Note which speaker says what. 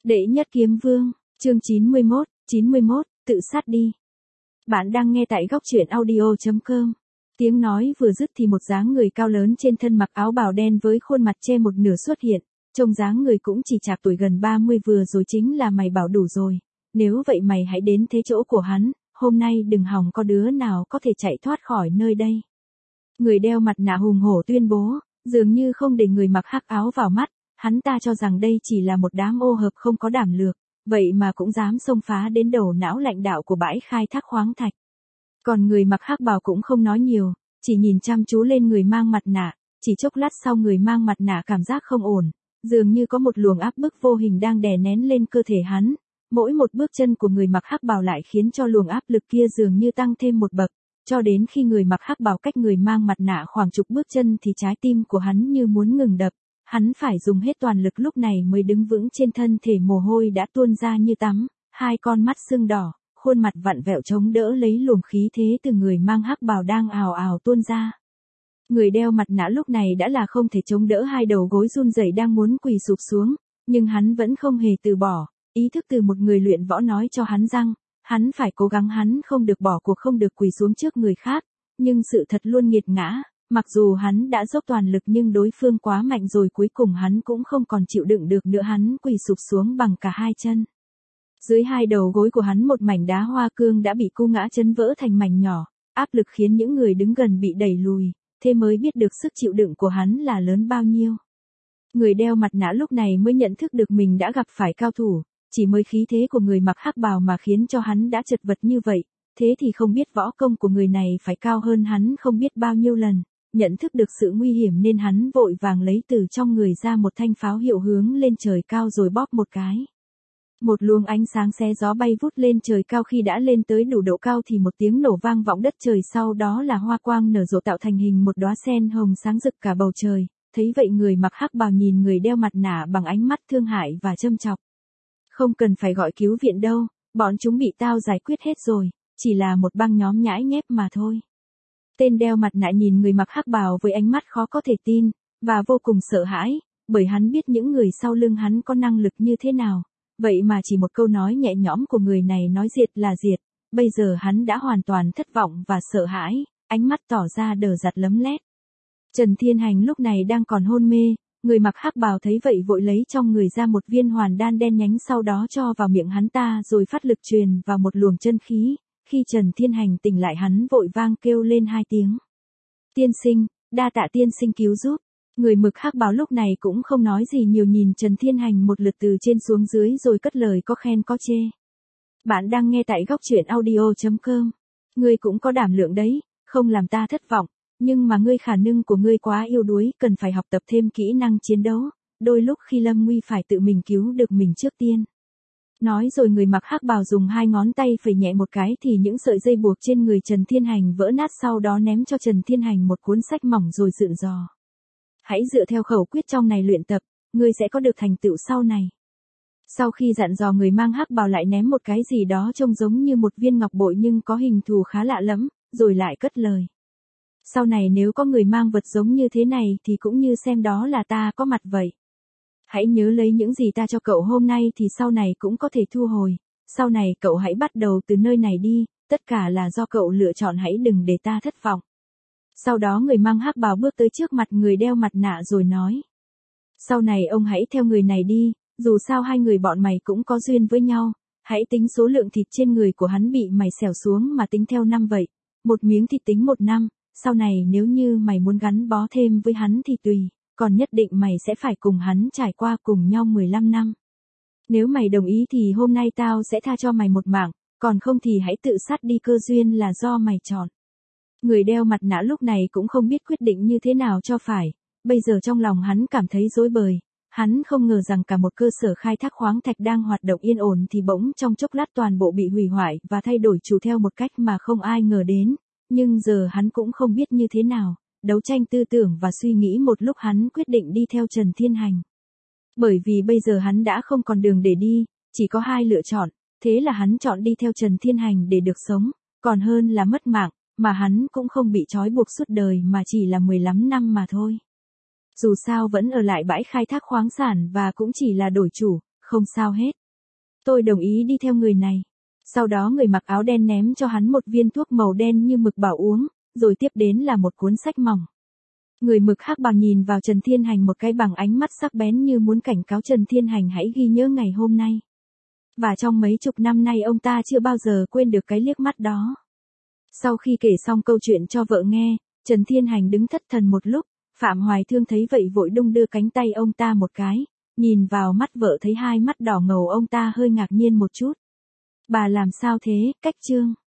Speaker 1: Đệ nhất kiếm vương, chương 91, tự sát đi. Bạn đang nghe tại góc truyện audio.com. Tiếng nói vừa dứt thì một dáng người cao lớn trên thân mặc áo bào đen với khuôn mặt che một nửa xuất hiện, trông dáng người cũng chỉ chạc tuổi gần 30 vừa rồi chính là mày bảo đủ rồi. Nếu vậy mày hãy đến thế chỗ của hắn, hôm nay đừng hòng có đứa nào có thể chạy thoát khỏi nơi đây. Người đeo mặt nạ hùng hổ tuyên bố, dường như không để người mặc hắc áo vào mắt, hắn ta cho rằng đây chỉ là một đám ô hợp không có đảm lược, vậy mà cũng dám xông phá đến đầu não lãnh đạo của bãi khai thác khoáng thạch. Còn người mặc hắc bào cũng không nói nhiều, chỉ nhìn chăm chú lên người mang mặt nạ, chỉ chốc lát sau người mang mặt nạ cảm giác không ổn, dường như có một luồng áp bức vô hình đang đè nén lên cơ thể hắn. Mỗi một bước chân của người mặc hắc bào lại khiến cho luồng áp lực kia dường như tăng thêm một bậc, cho đến khi người mặc hắc bào cách người mang mặt nạ khoảng chục bước chân thì trái tim của hắn như muốn ngừng đập, hắn phải dùng hết toàn lực lúc này mới đứng vững trên thân thể, mồ hôi đã tuôn ra như tắm, hai con mắt sưng đỏ, khuôn mặt vặn vẹo chống đỡ lấy luồng khí thế từ người mang hắc bào đang ào ào tuôn ra. Người đeo mặt nạ lúc này đã là không thể chống đỡ, hai đầu gối run rẩy đang muốn quỳ sụp xuống, nhưng hắn vẫn không hề từ bỏ. Ý thức từ một người luyện võ nói cho hắn rằng, hắn phải cố gắng, hắn không được bỏ cuộc, không được quỳ xuống trước người khác, nhưng sự thật luôn nghiệt ngã, mặc dù hắn đã dốc toàn lực nhưng đối phương quá mạnh rồi, cuối cùng hắn cũng không còn chịu đựng được nữa, hắn quỳ sụp xuống bằng cả hai chân. Dưới hai đầu gối của hắn một mảnh đá hoa cương đã bị cu ngã chấn vỡ thành mảnh nhỏ, áp lực khiến những người đứng gần bị đẩy lùi, thế mới biết được sức chịu đựng của hắn là lớn bao nhiêu. Người đeo mặt nạ lúc này mới nhận thức được mình đã gặp phải cao thủ. Chỉ mới khí thế của người mặc hắc bào mà khiến cho hắn đã chật vật như vậy, thế thì không biết võ công của người này phải cao hơn hắn không biết bao nhiêu lần. Nhận thức được sự nguy hiểm nên hắn vội vàng lấy từ trong người ra một thanh pháo hiệu hướng lên trời cao rồi bóp một cái. Một luồng ánh sáng xé gió bay vút lên trời cao, khi đã lên tới đủ độ cao thì một tiếng nổ vang vọng đất trời, sau đó là hoa quang nở rộ tạo thành hình một đóa sen hồng sáng rực cả bầu trời. Thấy vậy người mặc hắc bào nhìn người đeo mặt nạ bằng ánh mắt thương hại và châm chọc. Không cần phải gọi cứu viện đâu, bọn chúng bị tao giải quyết hết rồi, chỉ là một băng nhóm nhãi nhép mà thôi. Tên đeo mặt nạ nhìn người mặc hắc bào với ánh mắt khó có thể tin, và vô cùng sợ hãi, bởi hắn biết những người sau lưng hắn có năng lực như thế nào, vậy mà chỉ một câu nói nhẹ nhõm của người này nói diệt là diệt, bây giờ hắn đã hoàn toàn thất vọng và sợ hãi, ánh mắt tỏ ra đờ đẫn lấm lét. Trần Thiên Hành lúc này đang còn hôn mê. Người mặc hắc bào thấy vậy vội lấy trong người ra một viên hoàn đan đen nhánh, sau đó cho vào miệng hắn ta rồi phát lực truyền vào một luồng chân khí. Khi Trần Thiên Hành tỉnh lại hắn vội vang kêu lên hai tiếng. Tiên sinh, đa tạ tiên sinh cứu giúp. Người mực hắc bào lúc này cũng không nói gì nhiều, nhìn Trần Thiên Hành một lượt từ trên xuống dưới rồi cất lời có khen có chê. Bạn đang nghe tại góc truyện audio.com. Ngươi cũng có đảm lượng đấy, không làm ta thất vọng. Nhưng mà ngươi khả năng của ngươi quá yếu đuối, cần phải học tập thêm kỹ năng chiến đấu, đôi lúc khi lâm nguy phải tự mình cứu được mình trước tiên. Nói rồi người mặc hắc bào dùng hai ngón tay phẩy nhẹ một cái thì những sợi dây buộc trên người Trần Thiên Hành vỡ nát, sau đó ném cho Trần Thiên Hành một cuốn sách mỏng rồi dặn dò. Hãy dựa theo khẩu quyết trong này luyện tập, ngươi sẽ có được thành tựu sau này. Sau khi dặn dò, người mang hắc bào lại ném một cái gì đó trông giống như một viên ngọc bội nhưng có hình thù khá lạ lẫm, rồi lại cất lời. Sau này nếu có người mang vật giống như thế này thì cũng như xem đó là ta có mặt vậy. Hãy nhớ lấy những gì ta cho cậu hôm nay thì sau này cũng có thể thu hồi. Sau này cậu hãy bắt đầu từ nơi này đi, tất cả là do cậu lựa chọn, hãy đừng để ta thất vọng. Sau đó người mang hắc bào bước tới trước mặt người đeo mặt nạ rồi nói. Sau này ông hãy theo người này đi, dù sao hai người bọn mày cũng có duyên với nhau. Hãy tính số lượng thịt trên người của hắn bị mày xẻo xuống mà tính theo năm vậy. Một miếng thịt tính 1 năm. Sau này nếu như mày muốn gắn bó thêm với hắn thì tùy, còn nhất định mày sẽ phải cùng hắn trải qua cùng nhau 15 năm. Nếu mày đồng ý thì hôm nay tao sẽ tha cho mày một mạng, còn không thì hãy tự sát đi, cơ duyên là do mày chọn. Người đeo mặt nạ lúc này cũng không biết quyết định như thế nào cho phải, bây giờ trong lòng hắn cảm thấy rối bời, hắn không ngờ rằng cả một cơ sở khai thác khoáng thạch đang hoạt động yên ổn thì bỗng trong chốc lát toàn bộ bị hủy hoại và thay đổi chủ theo một cách mà không ai ngờ đến. Nhưng giờ hắn cũng không biết như thế nào, đấu tranh tư tưởng và suy nghĩ một lúc hắn quyết định đi theo Trần Thiên Hành. Bởi vì bây giờ hắn đã không còn đường để đi, chỉ có hai lựa chọn, thế là hắn chọn đi theo Trần Thiên Hành để được sống, còn hơn là mất mạng, mà hắn cũng không bị trói buộc suốt đời mà chỉ là 15 năm mà thôi. Dù sao vẫn ở lại bãi khai thác khoáng sản và cũng chỉ là đổi chủ, không sao hết. Tôi đồng ý đi theo người này. Sau đó người mặc áo đen ném cho hắn một viên thuốc màu đen như mực bảo uống, rồi tiếp đến là một cuốn sách mỏng. Người mực hắc bào nhìn vào Trần Thiên Hành một cái bằng ánh mắt sắc bén như muốn cảnh cáo Trần Thiên Hành hãy ghi nhớ ngày hôm nay. Và trong mấy chục năm nay ông ta chưa bao giờ quên được cái liếc mắt đó. Sau khi kể xong câu chuyện cho vợ nghe, Trần Thiên Hành đứng thất thần một lúc, Phạm Hoài Thương thấy vậy vội đung đưa cánh tay ông ta một cái, nhìn vào mắt vợ thấy hai mắt đỏ ngầu ông ta hơi ngạc nhiên một chút. Bà làm sao thế, Cách Trương?